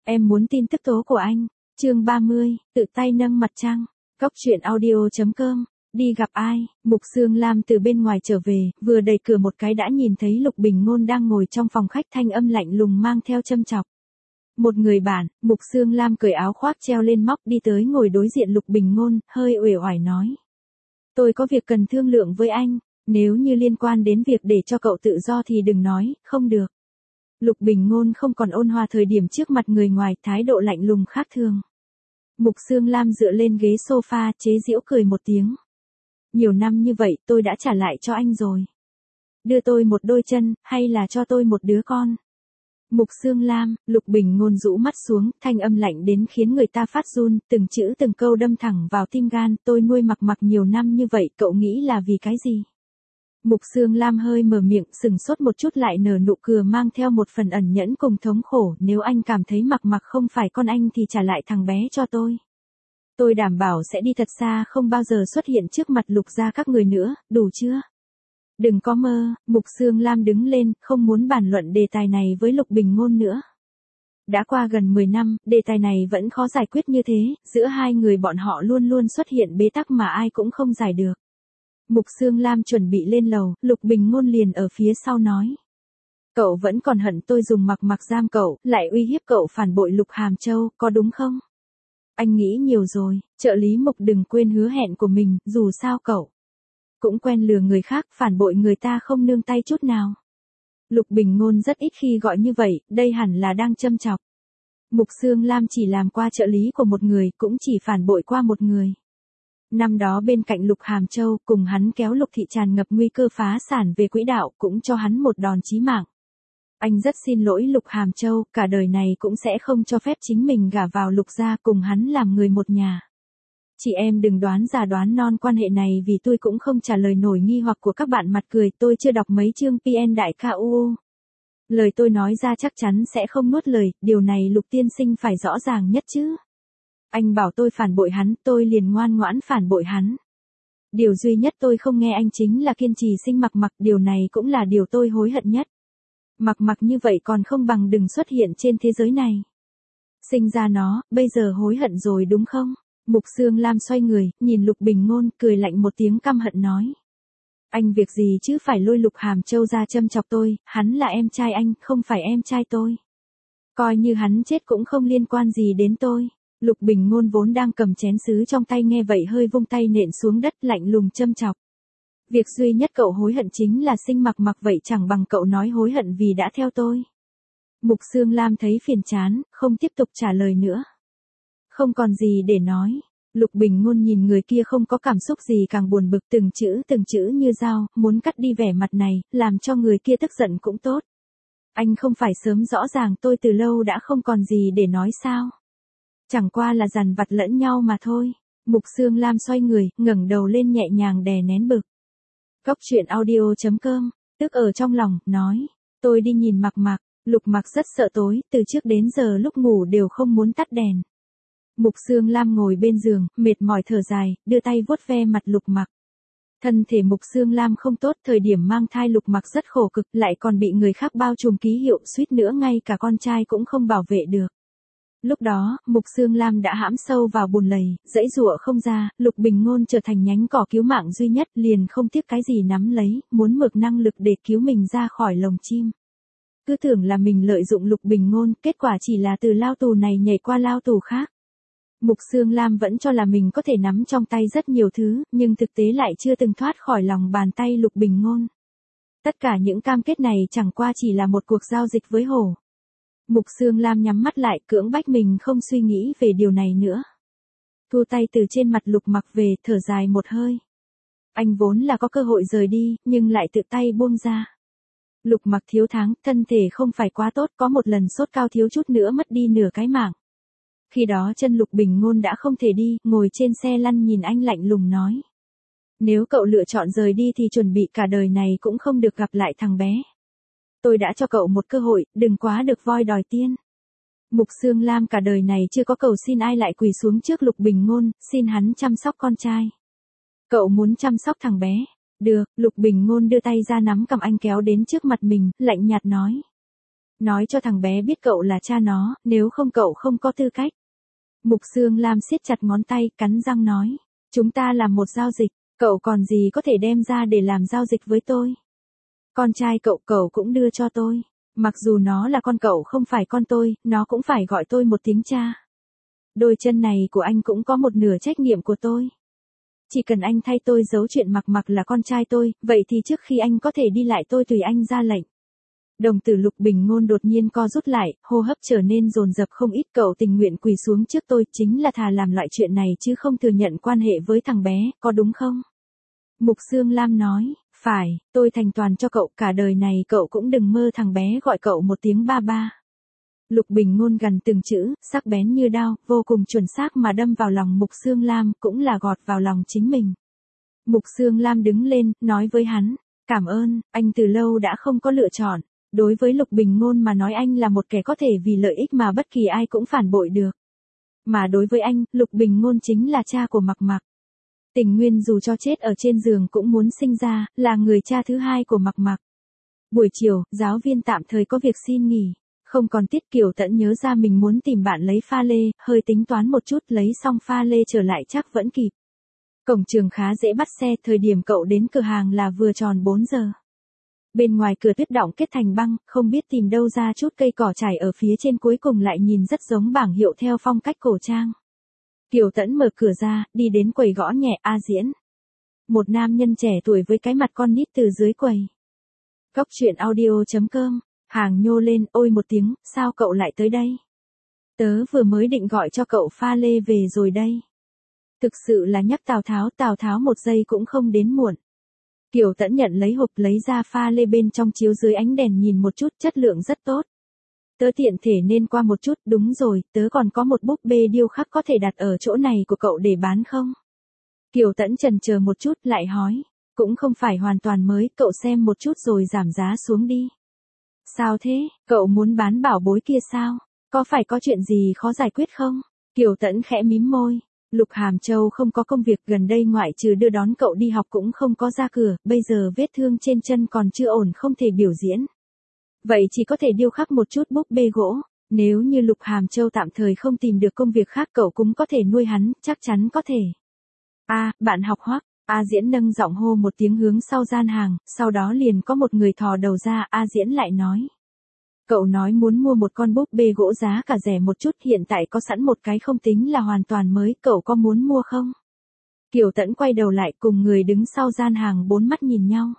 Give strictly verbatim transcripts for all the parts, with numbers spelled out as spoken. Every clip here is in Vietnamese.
Em muốn tin tức tố của anh. Chương ba mươi, tự tay nâng mặt trăng. Cốc truyện audio chấm com. Đi gặp ai? Mục Sương Lam từ bên ngoài trở về, vừa đẩy cửa một cái đã nhìn thấy Lục Bình Ngôn đang ngồi trong phòng khách, thanh âm lạnh lùng mang theo châm chọc. Một người bạn. Mục Sương Lam cởi áo khoác treo lên móc đi tới ngồi đối diện Lục Bình Ngôn, hơi uể oải nói. Tôi có việc cần thương lượng với anh, nếu như liên quan đến việc để cho cậu tự do thì đừng nói, không được. Lục Bình Ngôn không còn ôn hòa thời điểm trước mặt người ngoài, thái độ lạnh lùng khác thường. Mục Sương Lam dựa lên ghế sofa, chế giễu cười một tiếng. Nhiều năm như vậy tôi đã trả lại cho anh rồi. Đưa tôi một đôi chân, hay là cho tôi một đứa con? Mục Sương Lam. Lục Bình Ngôn rũ mắt xuống, thanh âm lạnh đến khiến người ta phát run, từng chữ từng câu đâm thẳng vào tim gan. Tôi nuôi Mặc Mặc nhiều năm như vậy, cậu nghĩ là vì cái gì? Mục Sương Lam hơi mở miệng, sừng sốt một chút lại nở nụ cười mang theo một phần ẩn nhẫn cùng thống khổ. Nếu anh cảm thấy Mặc Mặc không phải con anh thì trả lại thằng bé cho tôi. Tôi đảm bảo sẽ đi thật xa, không bao giờ xuất hiện trước mặt Lục gia các người nữa, đủ chưa? Đừng có mơ. Mục Sương Lam đứng lên, không muốn bàn luận đề tài này với Lục Bình Ngôn nữa. Đã qua gần mười năm, đề tài này vẫn khó giải quyết như thế, giữa hai người bọn họ luôn luôn xuất hiện bế tắc mà ai cũng không giải được. Mục Sương Lam chuẩn bị lên lầu, Lục Bình Ngôn liền ở phía sau nói. Cậu vẫn còn hận tôi dùng Mặc Mặc giam cậu, lại uy hiếp cậu phản bội Lục Hàm Châu, có đúng không? Anh nghĩ nhiều rồi, trợ lý Mục đừng quên hứa hẹn của mình, dù sao cậu cũng quen lừa người khác, phản bội người ta không nương tay chút nào. Lục Bình Ngôn rất ít khi gọi như vậy, đây hẳn là đang châm chọc. Mục Sương Lam chỉ làm qua trợ lý của một người, cũng chỉ phản bội qua một người. Năm đó bên cạnh Lục Hàm Châu, cùng hắn kéo Lục Thị tràn ngập nguy cơ phá sản về quỹ đạo, cũng cho hắn một đòn chí mạng. Anh rất xin lỗi Lục Hàm Châu, cả đời này cũng sẽ không cho phép chính mình gả vào Lục gia, cùng hắn làm người một nhà. Chị em đừng đoán già đoán non quan hệ này, vì tôi cũng không trả lời nổi nghi hoặc của các bạn mặt cười. Tôi chưa đọc mấy chương pê en đại ca u u. Lời tôi nói ra chắc chắn sẽ không nuốt lời, điều này Lục tiên sinh phải rõ ràng nhất chứ. Anh bảo tôi phản bội hắn, tôi liền ngoan ngoãn phản bội hắn. Điều duy nhất tôi không nghe anh chính là kiên trì sinh Mặc Mặc, điều này cũng là điều tôi hối hận nhất. Mặc Mặc như vậy còn không bằng đừng xuất hiện trên thế giới này. Sinh ra nó, bây giờ hối hận rồi đúng không? Mục Sương Lam xoay người, nhìn Lục Bình Ngôn, cười lạnh một tiếng căm hận nói. Anh việc gì chứ phải lôi Lục Hàm Châu ra châm chọc tôi, hắn là em trai anh, không phải em trai tôi. Coi như hắn chết cũng không liên quan gì đến tôi. Lục Bình Ngôn vốn đang cầm chén sứ trong tay nghe vậy hơi vung tay nện xuống đất, lạnh lùng châm chọc. Việc duy nhất cậu hối hận chính là sinh Mặc Mặc, vậy chẳng bằng cậu nói hối hận vì đã theo tôi. Mục Sương Lam thấy phiền chán, không tiếp tục trả lời nữa. Không còn gì để nói. Lục Bình Ngôn nhìn người kia không có cảm xúc gì càng buồn bực, từng chữ từng chữ như dao, muốn cắt đi vẻ mặt này, làm cho người kia tức giận cũng tốt. Anh không phải sớm rõ ràng tôi từ lâu đã không còn gì để nói sao? Chẳng qua là dằn vặt lẫn nhau mà thôi. Mục Sương Lam xoay người, ngẩng đầu lên nhẹ nhàng đè nén bực. Cốc truyện audio chấm com. Tức ở trong lòng, nói. Tôi đi nhìn Mặc Mặc. Lục Mặc rất sợ tối, từ trước đến giờ lúc ngủ đều không muốn tắt đèn. Mục Sương Lam ngồi bên giường, mệt mỏi thở dài, đưa tay vuốt ve mặt Lục Mặc. Thân thể Mục Sương Lam không tốt, thời điểm mang thai Lục Mặc rất khổ cực, lại còn bị người khác bao trùm ký hiệu, suýt nữa ngay cả con trai cũng không bảo vệ được. Lúc đó, Mục Sương Lam đã hãm sâu vào bùn lầy, dãy giụa không ra, Lục Bình Ngôn trở thành nhánh cỏ cứu mạng duy nhất, liền không tiếc cái gì nắm lấy, muốn mượn năng lực để cứu mình ra khỏi lồng chim. Cứ tưởng là mình lợi dụng Lục Bình Ngôn, kết quả chỉ là từ lao tù này nhảy qua lao tù khác. Mục Sương Lam vẫn cho là mình có thể nắm trong tay rất nhiều thứ, nhưng thực tế lại chưa từng thoát khỏi lòng bàn tay Lục Bình Ngôn. Tất cả những cam kết này chẳng qua chỉ là một cuộc giao dịch với hổ. Mục Sương Lam nhắm mắt lại, cưỡng bách mình không suy nghĩ về điều này nữa. Thu tay từ trên mặt Lục Mặc về, thở dài một hơi. Anh vốn là có cơ hội rời đi, nhưng lại tự tay buông ra. Lục Mặc thiếu tháng, thân thể không phải quá tốt, có một lần sốt cao thiếu chút nữa mất đi nửa cái mạng. Khi đó chân Lục Bình Ngôn đã không thể đi, ngồi trên xe lăn nhìn anh lạnh lùng nói. Nếu cậu lựa chọn rời đi thì chuẩn bị cả đời này cũng không được gặp lại thằng bé. Tôi đã cho cậu một cơ hội, đừng quá được voi đòi tiên. Mục Sương Lam cả đời này chưa có cầu xin ai lại quỳ xuống trước Lục Bình Ngôn, xin hắn chăm sóc con trai. Cậu muốn chăm sóc thằng bé? Được. Lục Bình Ngôn đưa tay ra nắm cầm anh kéo đến trước mặt mình, lạnh nhạt nói. Nói cho thằng bé biết cậu là cha nó, nếu không cậu không có tư cách. Mục Sương Lam siết chặt ngón tay, cắn răng nói. Chúng ta làm một giao dịch, cậu còn gì có thể đem ra để làm giao dịch với tôi. Con trai cậu cậu cũng đưa cho tôi. Mặc dù nó là con cậu không phải con tôi, nó cũng phải gọi tôi một tiếng cha. Đôi chân này của anh cũng có một nửa trách nhiệm của tôi. Chỉ cần anh thay tôi giấu chuyện Mặc Mặc là con trai tôi, vậy thì trước khi anh có thể đi lại tôi tùy anh ra lệnh. Đồng tử Lục Bình Ngôn đột nhiên co rút lại, hô hấp trở nên dồn dập không ít. Cậu tình nguyện quỳ xuống trước tôi, chính là thà làm loại chuyện này chứ không thừa nhận quan hệ với thằng bé, có đúng không? Mục Sương Lam nói, phải, tôi thành toàn cho cậu, cả đời này cậu cũng đừng mơ thằng bé gọi cậu một tiếng ba ba. Lục Bình Ngôn gằn từng chữ, sắc bén như đao, vô cùng chuẩn xác mà đâm vào lòng Mục Sương Lam, cũng là gọt vào lòng chính mình. Mục Sương Lam đứng lên, nói với hắn, cảm ơn, anh từ lâu đã không có lựa chọn. Đối với Lục Bình Ngôn mà nói anh là một kẻ có thể vì lợi ích mà bất kỳ ai cũng phản bội được. Mà đối với anh, Lục Bình Ngôn chính là cha của Mặc Mặc. Tình Nguyên dù cho chết ở trên giường cũng muốn sinh ra, là người cha thứ hai của Mặc Mặc. Buổi chiều, giáo viên tạm thời có việc xin nghỉ. Không còn tiết, Kiều Tẫn nhớ ra mình muốn tìm bạn lấy pha lê, hơi tính toán một chút, lấy xong pha lê trở lại chắc vẫn kịp. Cổng trường khá dễ bắt xe, thời điểm cậu đến cửa hàng là vừa tròn bốn giờ. Bên ngoài cửa tuyết đọng kết thành băng, không biết tìm đâu ra chút cây cỏ trải ở phía trên, cuối cùng lại nhìn rất giống bảng hiệu theo phong cách cổ trang. Kiều Tẫn mở cửa ra, đi đến quầy gõ nhẹ, A Diễn. Một nam nhân trẻ tuổi với cái mặt con nít từ dưới quầy. Cóc truyện audio chấm com, hàng nhô lên, ôi một tiếng, sao cậu lại tới đây? Tớ vừa mới định gọi cho cậu pha lê về rồi đây. Thực sự là nhắc Tào Tháo, Tào Tháo một giây cũng không đến muộn. Kiều Tẫn nhận lấy hộp, lấy ra pha lê, bên trong chiếu dưới ánh đèn nhìn một chút, chất lượng rất tốt. Tớ tiện thể nên qua một chút, đúng rồi, tớ còn có một búp bê điêu khắc có thể đặt ở chỗ này của cậu để bán không? Kiều Tẫn chần chờ một chút, lại hỏi, cũng không phải hoàn toàn mới, cậu xem một chút rồi giảm giá xuống đi. Sao thế, cậu muốn bán bảo bối kia sao? Có phải có chuyện gì khó giải quyết không? Kiều Tẫn khẽ mím môi. Lục Hàm Châu không có công việc, gần đây ngoại trừ đưa đón cậu đi học cũng không có ra cửa, bây giờ vết thương trên chân còn chưa ổn, không thể biểu diễn. Vậy chỉ có thể điêu khắc một chút búp bê gỗ. Nếu như Lục Hàm Châu tạm thời không tìm được công việc khác, cậu cũng có thể nuôi hắn, chắc chắn có thể. A, à, bạn học Hoắc. A Diễn nâng giọng hô một tiếng hướng sau gian hàng, sau đó liền có một người thò đầu ra. A Diễn lại nói. Cậu nói muốn mua một con búp bê gỗ giá cả rẻ một chút, hiện tại có sẵn một cái không tính là hoàn toàn mới, cậu có muốn mua không? Kiều Tẫn quay đầu lại, cùng người đứng sau gian hàng bốn mắt nhìn nhau.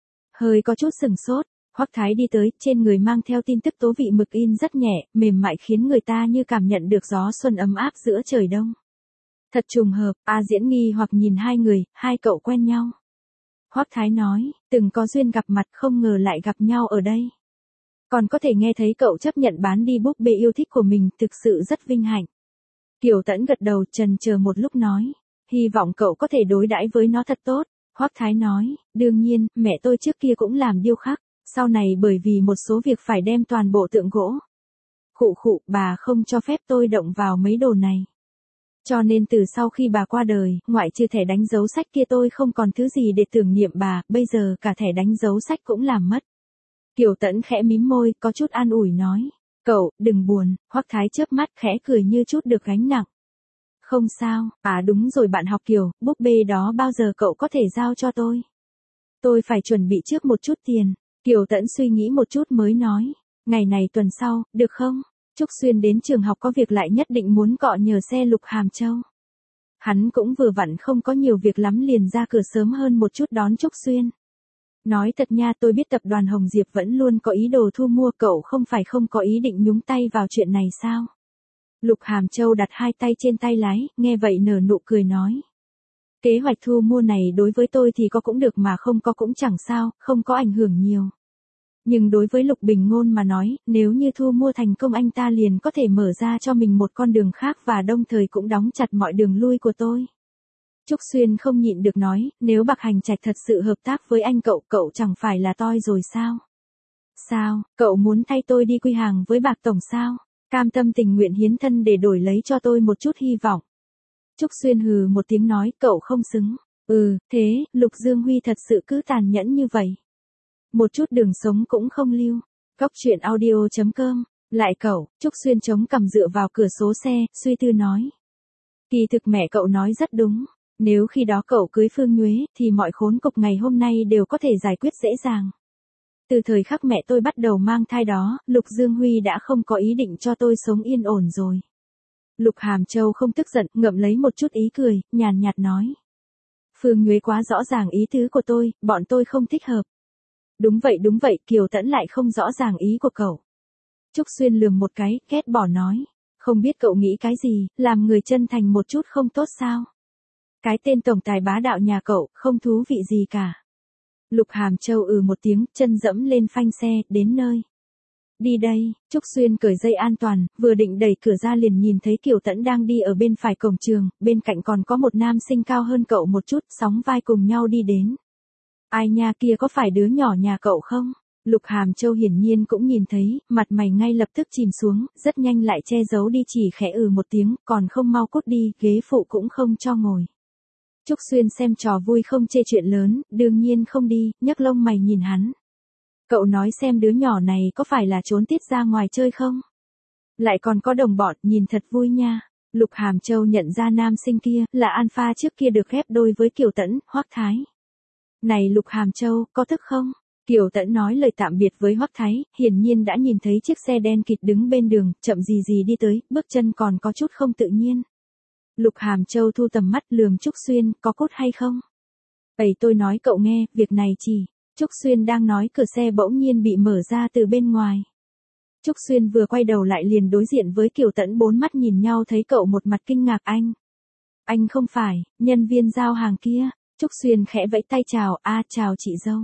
Hơi có chút sừng sốt, Hoắc Thái đi tới, trên người mang theo tin tức tố vị mực in rất nhẹ, mềm mại khiến người ta như cảm nhận được gió xuân ấm áp giữa trời đông. Thật trùng hợp, A Diễn nghi hoặc nhìn hai người, hai cậu quen nhau. Hoắc Thái nói, từng có duyên gặp mặt, không ngờ lại gặp nhau ở đây. Còn có thể nghe thấy cậu chấp nhận bán đi búp bê yêu thích của mình, thực sự rất vinh hạnh. Kiều Tẫn gật đầu, chần chờ một lúc nói, hy vọng cậu có thể đối đãi với nó thật tốt. Hoắc Thái nói, đương nhiên, mẹ tôi trước kia cũng làm điêu khắc, sau này bởi vì một số việc phải đem toàn bộ tượng gỗ. Khụ khụ, bà không cho phép tôi động vào mấy đồ này. Cho nên từ sau khi bà qua đời, ngoại trừ thẻ đánh dấu sách kia tôi không còn thứ gì để tưởng niệm bà, bây giờ cả thẻ đánh dấu sách cũng làm mất. Kiều Tẫn khẽ mím môi, có chút an ủi nói, cậu, đừng buồn. Hoắc Thái chớp mắt khẽ cười như chút được gánh nặng. Không sao, à đúng rồi bạn học Kiều, búp bê đó bao giờ cậu có thể giao cho tôi? Tôi phải chuẩn bị trước một chút tiền. Kiều Tẫn suy nghĩ một chút mới nói, ngày này tuần sau, được không? Trúc Xuyên đến trường học có việc, lại nhất định muốn cọ nhờ xe Lục Hàm Châu. Hắn cũng vừa vặn không có nhiều việc lắm, liền ra cửa sớm hơn một chút đón Trúc Xuyên. Nói thật nha, tôi biết tập đoàn Hồng Diệp vẫn luôn có ý đồ thu mua, cậu không phải không có ý định nhúng tay vào chuyện này sao? Lục Hàm Châu đặt hai tay trên tay lái, nghe vậy nở nụ cười nói. Kế hoạch thu mua này đối với tôi thì có cũng được mà không có cũng chẳng sao, không có ảnh hưởng nhiều. Nhưng đối với Lục Bình Ngôn mà nói, nếu như thu mua thành công, anh ta liền có thể mở ra cho mình một con đường khác và đồng thời cũng đóng chặt mọi đường lui của tôi. Trúc Xuyên không nhịn được nói, nếu Bạc Hành Trạch thật sự hợp tác với anh cậu, cậu chẳng phải là toi rồi sao? Sao, cậu muốn thay tôi đi quy hàng với Bạc Tổng sao? Cam tâm tình nguyện hiến thân để đổi lấy cho tôi một chút hy vọng. Trúc Xuyên hừ một tiếng nói, cậu không xứng. Ừ, thế, Lục Dương Huy thật sự cứ tàn nhẫn như vậy. Một chút đường sống cũng không lưu. Cóc truyện audio chấm com. Lại cậu, Trúc Xuyên chống cằm dựa vào cửa số xe, suy tư nói. Kỳ thực mẹ cậu nói rất đúng. Nếu khi đó cậu cưới Phương Nhuế, thì mọi khốn cục ngày hôm nay đều có thể giải quyết dễ dàng. Từ thời khắc mẹ tôi bắt đầu mang thai đó, Lục Dương Huy đã không có ý định cho tôi sống yên ổn rồi. Lục Hàm Châu không tức giận, ngậm lấy một chút ý cười, nhàn nhạt nói. Phương Nhuế quá rõ ràng ý tứ của tôi, bọn tôi không thích hợp. Đúng vậy đúng vậy, Kiều Tẫn lại không rõ ràng ý của cậu. Trúc Xuyên lườm một cái, ghét bỏ nói. Không biết cậu nghĩ cái gì, làm người chân thành một chút không tốt sao? Cái tên tổng tài bá đạo nhà cậu, không thú vị gì cả. Lục Hàm Châu ừ một tiếng, chân dẫm lên phanh xe, đến nơi. Đi đây, Trúc Xuyên cởi dây an toàn, vừa định đẩy cửa ra liền nhìn thấy Kiều Tẫn đang đi ở bên phải cổng trường, bên cạnh còn có một nam sinh cao hơn cậu một chút, sóng vai cùng nhau đi đến. Ai nha, kia có phải đứa nhỏ nhà cậu không? Lục Hàm Châu hiển nhiên cũng nhìn thấy, mặt mày ngay lập tức chìm xuống, rất nhanh lại che giấu đi, chỉ khẽ ừ một tiếng, còn không mau cút đi, ghế phụ cũng không cho ngồi. Trúc Xuyên xem trò vui không chê chuyện lớn, đương nhiên không đi, nhấc lông mày nhìn hắn. Cậu nói xem đứa nhỏ này có phải là trốn tiết ra ngoài chơi không? Lại còn có đồng bọn, nhìn thật vui nha. Lục Hàm Châu nhận ra nam sinh kia, là alpha trước kia được ghép đôi với Kiều Tẫn, Hoắc Thái. Này Lục Hàm Châu, có thức không? Kiều Tẫn nói lời tạm biệt với Hoắc Thái, hiển nhiên đã nhìn thấy chiếc xe đen kịt đứng bên đường, chậm gì gì đi tới, bước chân còn có chút không tự nhiên. Lục Hàm Châu thu tầm mắt lườm Trúc Xuyên, có cốt hay không? Ây tôi nói cậu nghe, việc này chỉ. Trúc Xuyên đang nói, cửa xe bỗng nhiên bị mở ra từ bên ngoài. Trúc Xuyên vừa quay đầu lại liền đối diện với Kiều Tẫn, bốn mắt nhìn nhau thấy cậu một mặt kinh ngạc. Anh. Anh không phải, nhân viên giao hàng kia. Trúc Xuyên khẽ vẫy tay chào, a chào chị dâu.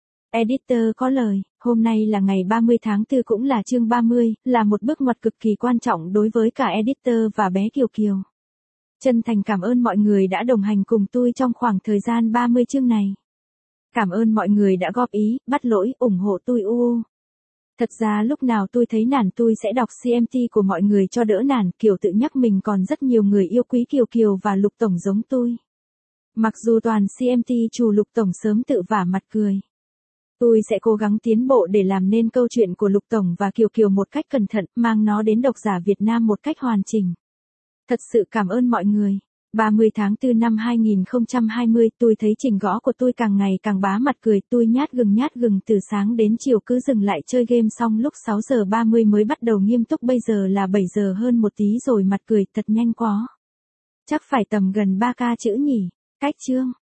Editor có lời, hôm nay là ngày ba mươi tháng tư cũng là chương ba mươi, là một bước ngoặt cực kỳ quan trọng đối với cả editor và bé Kiều Kiều. Chân thành cảm ơn mọi người đã đồng hành cùng tôi trong khoảng thời gian ba mươi chương này. Cảm ơn mọi người đã góp ý, bắt lỗi, ủng hộ tôi u. Thật ra lúc nào tôi thấy nản tôi sẽ đọc xê em tê của mọi người cho đỡ nản, Kiều tự nhắc mình còn rất nhiều người yêu quý Kiều Kiều và Lục Tổng giống tôi. Mặc dù toàn xê em tê chủ Lục Tổng sớm tự vả mặt cười. Tôi sẽ cố gắng tiến bộ để làm nên câu chuyện của Lục Tổng và Kiều Kiều một cách cẩn thận, mang nó đến độc giả Việt Nam một cách hoàn chỉnh. Thật sự cảm ơn mọi người. ba mươi tháng tư năm hai nghìn không trăm hai mươi, tôi thấy trình gõ của tôi càng ngày càng bá mặt cười, tôi nhát gừng nhát gừng từ sáng đến chiều cứ dừng lại chơi game, xong lúc sáu giờ ba mươi mới bắt đầu nghiêm túc, bây giờ là bảy giờ hơn một tí rồi, mặt cười thật nhanh quá. Chắc phải tầm gần ba k chữ nhỉ. Cách chương